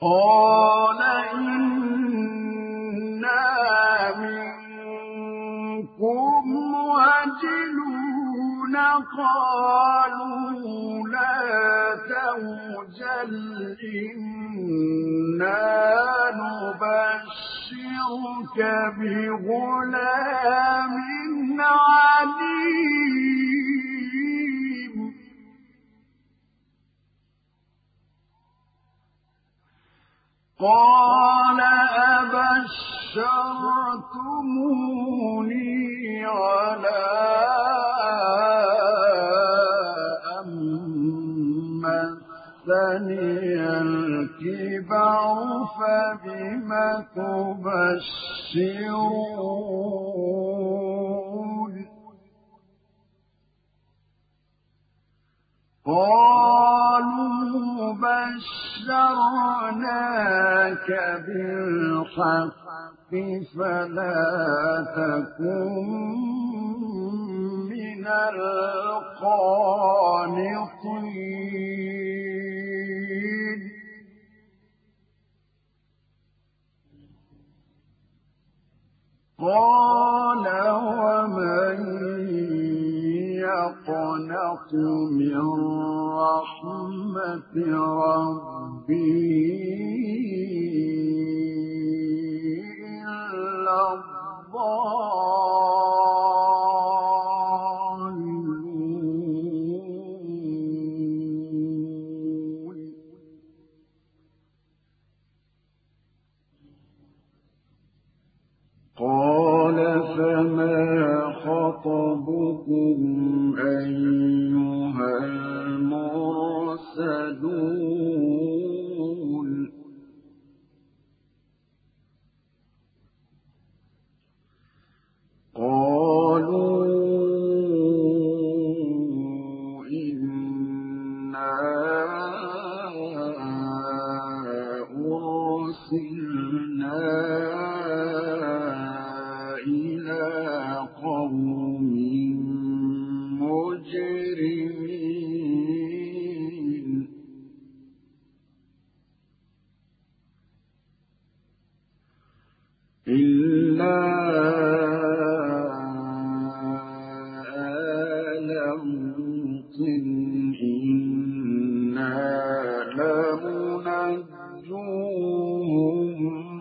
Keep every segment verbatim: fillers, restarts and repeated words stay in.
قال إنا منكم وجلون قالوا لا توجل إنا نبشرك بغلام عليم قال أبشرتموني على أن مسني الكبر فبم تبشرون قالوا بشرناك بالحق فلا تكن من القانطين قال ومن يقنط من رحمة ربي إلا الضالون قال فما خطبكم أيها المرسلون قالوا إنا أرسلنا إلى قوم مجرمين إلا آل لوط إنا لمنجوهم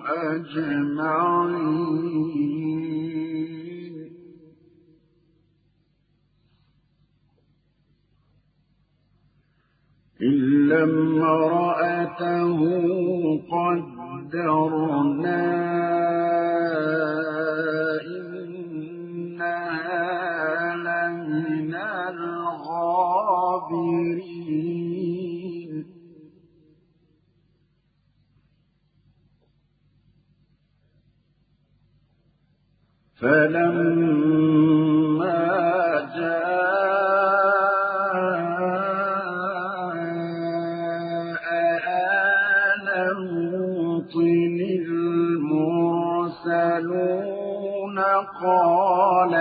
أجمعين إلا امرأته قدرنا إنها لمن الغابرين فلما جاء آل لوط المرسلون قال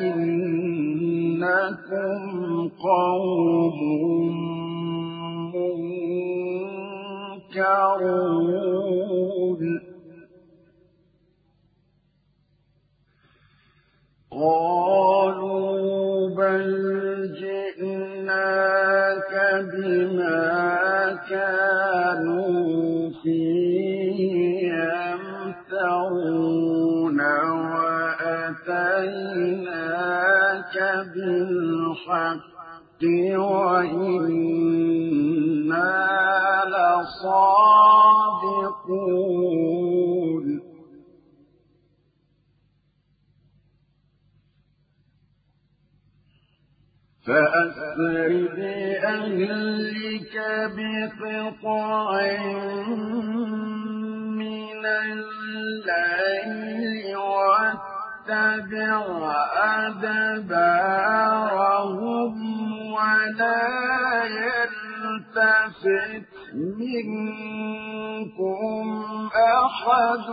إنكم قوم منكرون قالوا بل جئناك بما كانوا فيه يمترون وأتيناك بالحق وإنا لصادقون فأسر بأهلك بقطع من الليل واتبع أدبارهم ولا يلتفت منكم أحد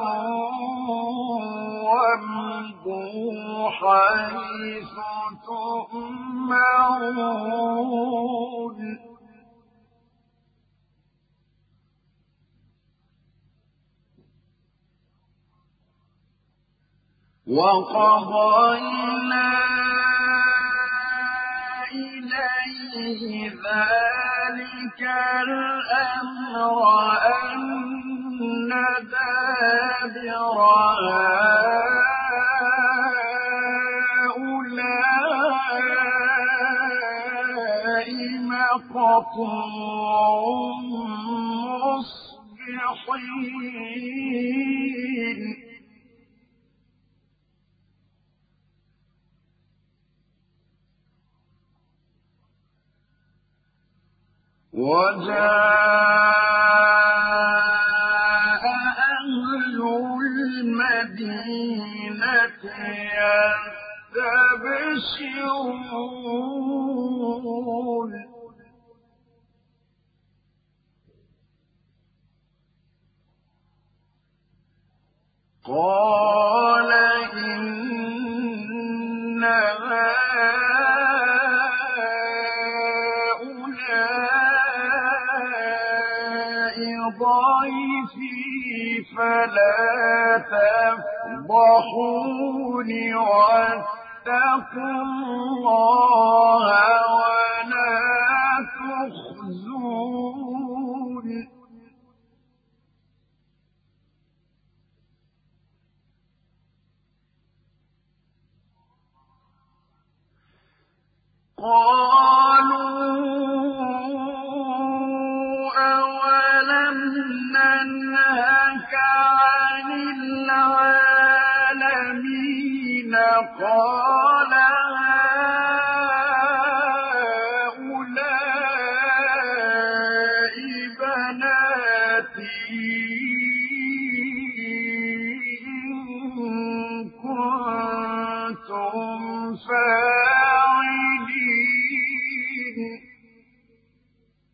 وامضوا حيث تؤمرون وقضينا إليه ذلك الأمر أن دابر هؤلاء مقطوع مصبحين وجاء أهل المدينة يستبشرون قال إن هؤلاء ضيفي فلا تفضحون واتقوا الله ولا تخزون قالوا أولم ننهك عن العالمين قال هؤلاء بناتي